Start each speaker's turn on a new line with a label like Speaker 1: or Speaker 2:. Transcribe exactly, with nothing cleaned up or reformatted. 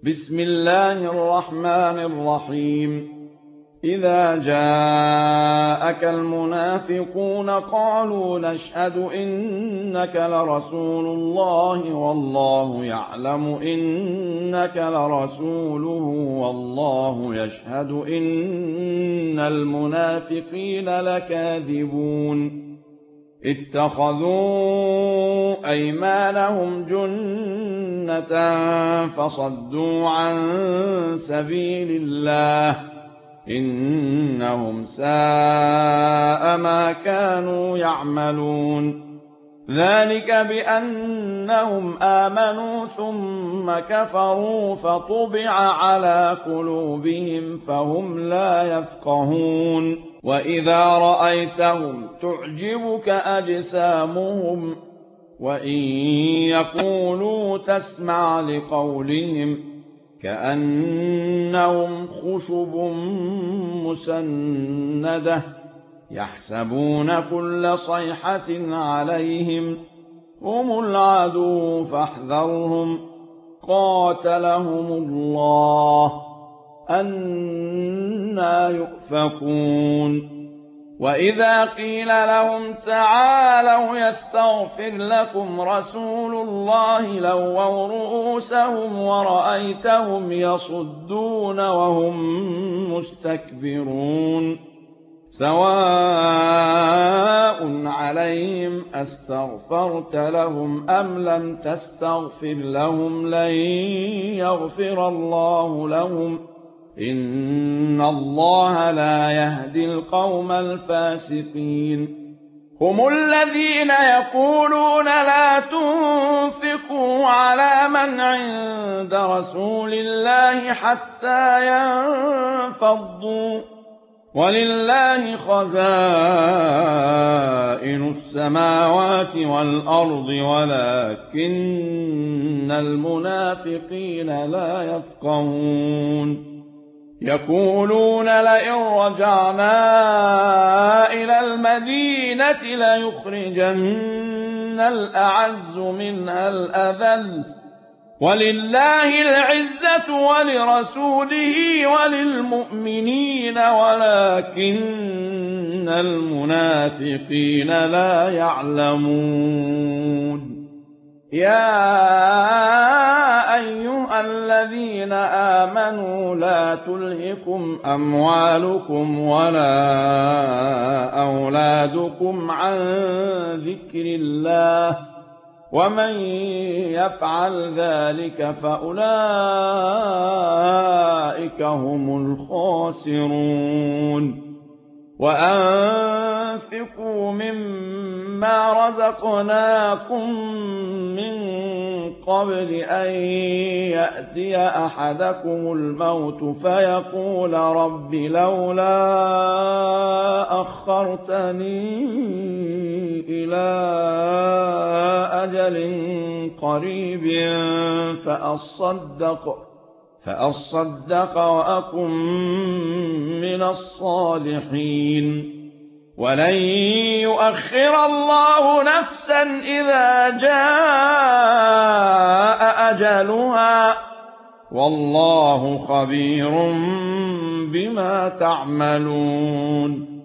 Speaker 1: بسم الله الرحمن الرحيم إذا جاءك المنافقون قالوا نشهد إنك لرسول الله والله يعلم إنك لرسوله والله يشهد إن المنافقين لكاذبون اتخذوا أيمانهم جنة فصدوا عن سبيل الله إنهم ساء ما كانوا يعملون ذلك بأنهم آمنوا ثم كفروا فطبع على قلوبهم فهم لا يفقهون وإذا رأيتهم تعجبك أجسامهم وإن يقولوا تسمع لقولهم كأنهم خشب مسندة يحسبون كل صيحة عليهم هم العدو فاحذرهم قاتلهم الله أنى يؤفكون وإذا قيل لهم تعالوا يستغفر لكم رسول الله لووا رؤوسهم ورأيتهم يصدون وهم مستكبرون سواء عليهم أستغفرت لهم أم لم تستغفر لهم لن يغفر الله لهم إن الله لا يهدي القوم الفاسقين هم الذين يقولون لا تنفقوا على من عند رسول الله حتى ينفضوا ولله خزائن السماوات والأرض ولكن المنافقين لا يفقهون يقولون لئن رجعنا إلى المدينة ليخرجن الأعز منها الأذل ولله العزة ولرسوله وللمؤمنين ولكن المنافقين لا يعلمون يا أيها الذين آمنوا لا تلهكم أموالكم ولا أولادكم عن ذكر الله ومن يفعل ذلك فأولئك هم الخاسرون وأنفقوا مما رزقناكم من قبل أن يأتي أحدكم الموت فيقول رب لولا أخرتني إلى أجل قريب فأصدق فأصدق وأكن من الصالحين ولن يؤخر الله نفسا إذا جاء أجلها والله خبير بما تعملون